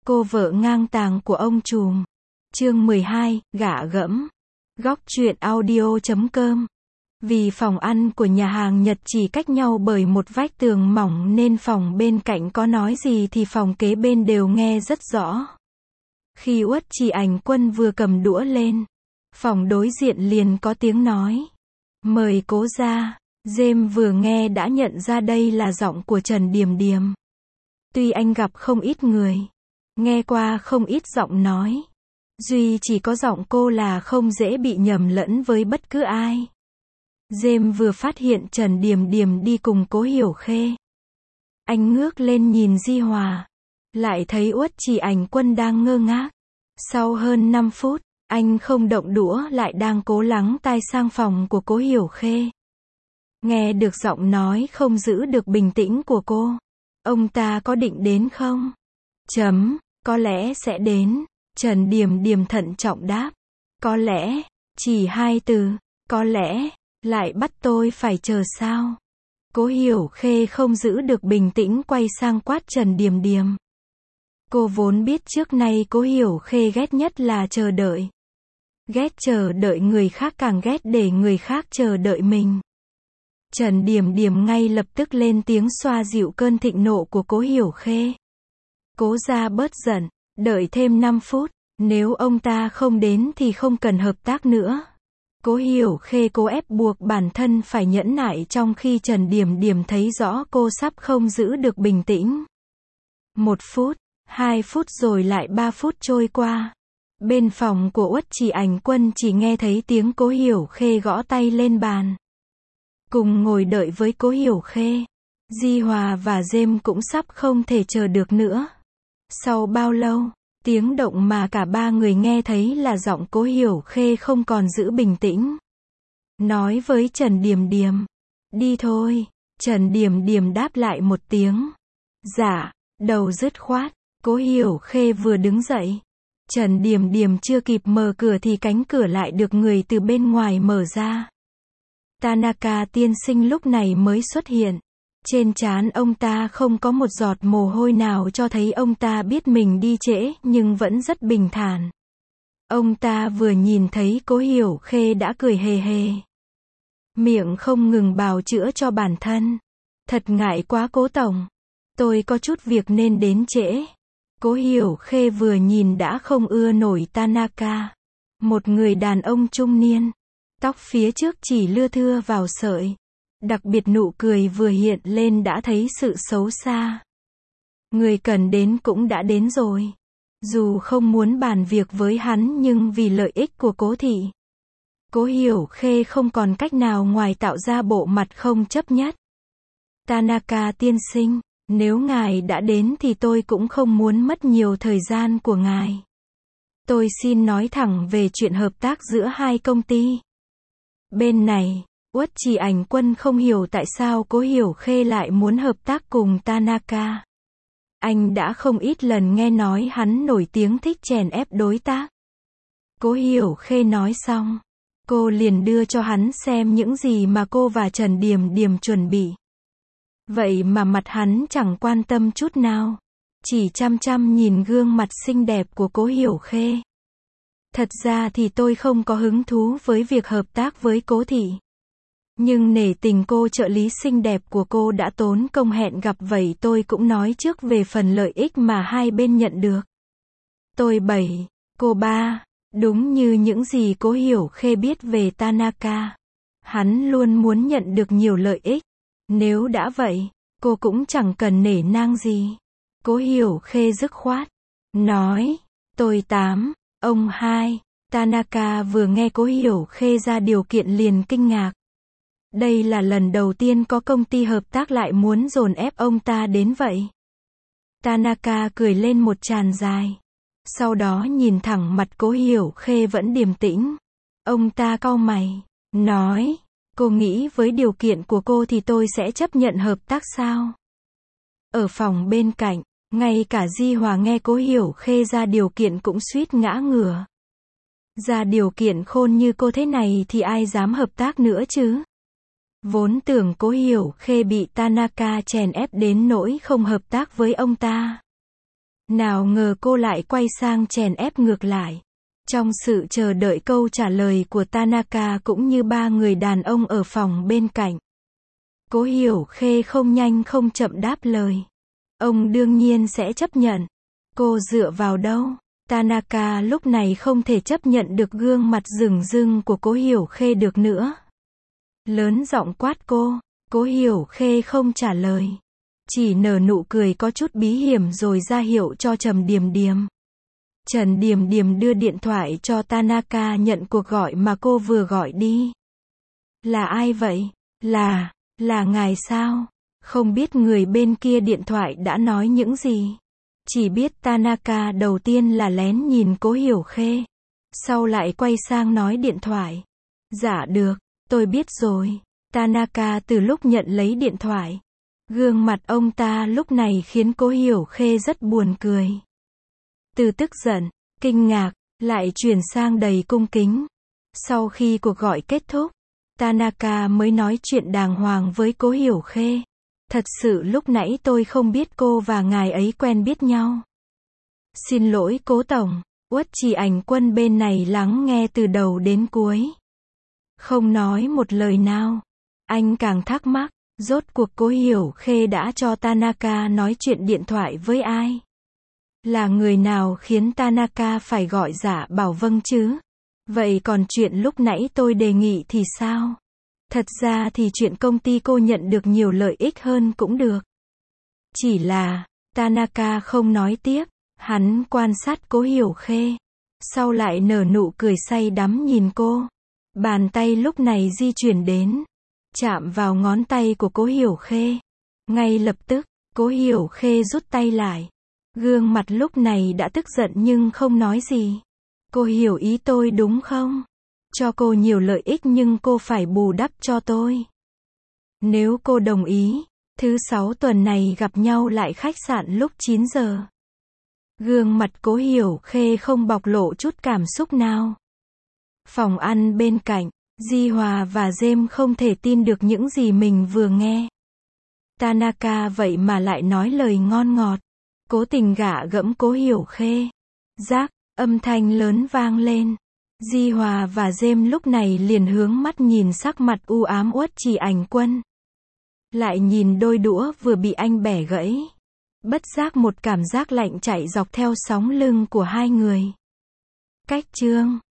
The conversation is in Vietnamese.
Cô vợ ngang tàng của ông trùm. Chương 12, gạ gẫm. Góc truyện audio.com. Vì phòng ăn của nhà hàng Nhật chỉ cách nhau bởi một vách tường mỏng nên phòng bên cạnh có nói gì thì phòng kế bên đều nghe rất rõ. Khi Uất Trì Ảnh Quân vừa cầm đũa lên, phòng đối diện liền có tiếng nói: "Mời cố ra." James vừa nghe đã nhận ra đây là giọng của Trần Điềm Điềm. Tuy anh gặp không ít người, nghe qua không ít giọng nói, duy chỉ có giọng cô là không dễ bị nhầm lẫn với bất cứ ai. James vừa phát hiện Trần Điềm Điềm đi cùng Cố Hiểu Khê. Anh ngước lên nhìn Di Hòa, lại thấy Uất Trì Ảnh Quân đang ngơ ngác. Sau hơn 5 phút, anh không động đũa lại đang cố lắng tai sang phòng của Cố Hiểu Khê. Nghe được giọng nói không giữ được bình tĩnh của cô. Ông ta có định đến không? Có lẽ sẽ đến. Trần Điềm Điềm thận trọng đáp. Có lẽ, chỉ 2 từ, có lẽ, lại bắt tôi phải chờ sao? Cố Hiểu Khê không giữ được bình tĩnh quay sang quát Trần Điềm Điềm. Cô vốn biết trước nay Cố Hiểu Khê ghét nhất là chờ đợi. Ghét chờ đợi người khác, càng ghét để người khác chờ đợi mình. Trần Điềm Điềm ngay lập tức lên tiếng xoa dịu cơn thịnh nộ của Cố Hiểu Khê. Cố ra bớt giận, đợi thêm 5 phút, nếu ông ta không đến thì không cần hợp tác nữa. Cố Hiểu Khê cố ép buộc bản thân phải nhẫn nại trong khi Trần Điềm Điềm thấy rõ cô sắp không giữ được bình tĩnh. 1 phút, 2 phút rồi lại 3 phút trôi qua. Bên phòng của Uất Trì Ảnh Quân chỉ nghe thấy tiếng Cố Hiểu Khê gõ tay lên bàn. Cùng ngồi đợi với Cố Hiểu Khê, Di Hòa và James cũng sắp không thể chờ được nữa. Sau bao lâu, tiếng động mà cả ba người nghe thấy là giọng Cố Hiểu Khê không còn giữ bình tĩnh. Nói với Trần Điềm Điềm, đi thôi. Trần Điềm Điềm đáp lại một tiếng. Dạ, đầu dứt khoát. Cố Hiểu Khê vừa đứng dậy. Trần Điềm Điềm chưa kịp mở cửa thì cánh cửa lại được người từ bên ngoài mở ra. Tanaka tiên sinh lúc này mới xuất hiện. Trên trán ông ta không có một giọt mồ hôi nào cho thấy ông ta biết mình đi trễ, nhưng vẫn rất bình thản. Ông ta vừa nhìn thấy Cố Hiểu Khê đã cười hề hề. Miệng không ngừng bào chữa cho bản thân. Thật ngại quá Cố tổng. Tôi có chút việc nên đến trễ. Cố Hiểu Khê vừa nhìn đã không ưa nổi Tanaka. Một người đàn ông trung niên. Tóc phía trước chỉ lưa thưa vào sợi. Đặc biệt nụ cười vừa hiện lên đã thấy sự xấu xa. Người cần đến cũng đã đến rồi. Dù không muốn bàn việc với hắn nhưng vì lợi ích của Cố thị, Cố Hiểu Khê không còn cách nào ngoài tạo ra bộ mặt không chấp nhất. Tanaka tiên sinh, nếu ngài đã đến thì tôi cũng không muốn mất nhiều thời gian của ngài. Tôi xin nói thẳng về chuyện hợp tác giữa hai công ty. Bên này, Uất Trì Ảnh Quân không hiểu tại sao Cố Hiểu Khê lại muốn hợp tác cùng Tanaka. Anh đã không ít lần nghe nói hắn nổi tiếng thích chèn ép đối tác. Cố Hiểu Khê nói xong, cô liền đưa cho hắn xem những gì mà cô và Trần Điềm Điềm chuẩn bị. Vậy mà mặt hắn chẳng quan tâm chút nào, chỉ chăm chăm nhìn gương mặt xinh đẹp của Cố Hiểu Khê. Thật ra thì tôi không có hứng thú với việc hợp tác với Cố thị. Nhưng nể tình cô trợ lý xinh đẹp của cô đã tốn công hẹn gặp, vậy tôi cũng nói trước về phần lợi ích mà hai bên nhận được. Tôi 7, cô 3, đúng như những gì Cố Hiểu Khê biết về Tanaka. Hắn luôn muốn nhận được nhiều lợi ích. Nếu đã vậy, cô cũng chẳng cần nể nang gì. Cố Hiểu Khê dứt khoát nói, tôi 8, ông 2. Tanaka vừa nghe Cố Hiểu Khê ra điều kiện liền kinh ngạc. Đây là lần đầu tiên có công ty hợp tác lại muốn dồn ép ông ta đến vậy. Tanaka cười lên một tràng dài. Sau đó nhìn thẳng mặt Cố Hiểu Khê vẫn điềm tĩnh. Ông ta cau mày, nói, cô nghĩ với điều kiện của cô thì tôi sẽ chấp nhận hợp tác sao? Ở phòng bên cạnh, ngay cả Di Hòa nghe Cố Hiểu Khê ra điều kiện cũng suýt ngã ngửa. Ra điều kiện khôn như cô thế này thì ai dám hợp tác nữa chứ? Vốn tưởng Cố Hiểu Khê bị Tanaka chèn ép đến nỗi không hợp tác với ông ta. Nào ngờ cô lại quay sang chèn ép ngược lại. Trong sự chờ đợi câu trả lời của Tanaka cũng như ba người đàn ông ở phòng bên cạnh, Cố Hiểu Khê không nhanh không chậm đáp lời. Ông đương nhiên sẽ chấp nhận. Cô dựa vào đâu? Tanaka lúc này không thể chấp nhận được gương mặt rừng rưng của Cố Hiểu Khê được nữa. Lớn giọng quát cô. Cố Hiểu Khê không trả lời. Chỉ nở nụ cười có chút bí hiểm rồi ra hiệu cho Trầm Điềm Điềm. Trần Điềm Điềm đưa điện thoại cho Tanaka nhận cuộc gọi mà cô vừa gọi đi. Là ai vậy? Là ngài sao? Không biết người bên kia điện thoại đã nói những gì. Chỉ biết Tanaka đầu tiên là lén nhìn Cố Hiểu Khê. Sau lại quay sang nói điện thoại. Dạ được, tôi biết rồi. Tanaka từ lúc nhận lấy điện thoại. Gương mặt ông ta lúc này khiến Cố Hiểu Khê rất buồn cười. Từ tức giận, kinh ngạc, lại chuyển sang đầy cung kính. Sau khi cuộc gọi kết thúc, Tanaka mới nói chuyện đàng hoàng với Cố Hiểu Khê. Thật sự lúc nãy tôi không biết cô và ngài ấy quen biết nhau. Xin lỗi Cố Tổng. Uất Trì Ảnh Quân bên này lắng nghe từ đầu đến cuối. Không nói một lời nào. Anh càng thắc mắc, rốt cuộc Cố Hiểu Khê đã cho Tanaka nói chuyện điện thoại với ai? Là người nào khiến Tanaka phải gọi dạ bảo vâng chứ? Vậy còn chuyện lúc nãy tôi đề nghị thì sao? Thật ra thì chuyện công ty cô nhận được nhiều lợi ích hơn cũng được. Chỉ là, Tanaka không nói tiếp, hắn quan sát Cố Hiểu Khê. Sau lại nở nụ cười say đắm nhìn cô. Bàn tay lúc này di chuyển đến, chạm vào ngón tay của Cố Hiểu Khê. Ngay lập tức, Cố Hiểu Khê rút tay lại. Gương mặt lúc này đã tức giận nhưng không nói gì. Cô hiểu ý tôi đúng không? Cho cô nhiều lợi ích nhưng cô phải bù đắp cho tôi. Nếu cô đồng ý, thứ 6 tuần này gặp nhau lại khách sạn lúc 9 giờ. Gương mặt Cố Hiểu Khê không bộc lộ chút cảm xúc nào. Phòng ăn bên cạnh, Di Hòa và James không thể tin được những gì mình vừa nghe. Tanaka vậy mà lại nói lời ngon ngọt. Cố tình gạ gẫm Cố Hiểu Khê. Rác, âm thanh lớn vang lên. Di Hòa và James lúc này liền hướng mắt nhìn sắc mặt u ám Uất Trì Ảnh Quân. Lại nhìn đôi đũa vừa bị anh bẻ gãy. Bất giác một cảm giác lạnh chạy dọc theo sóng lưng của hai người. Cách chương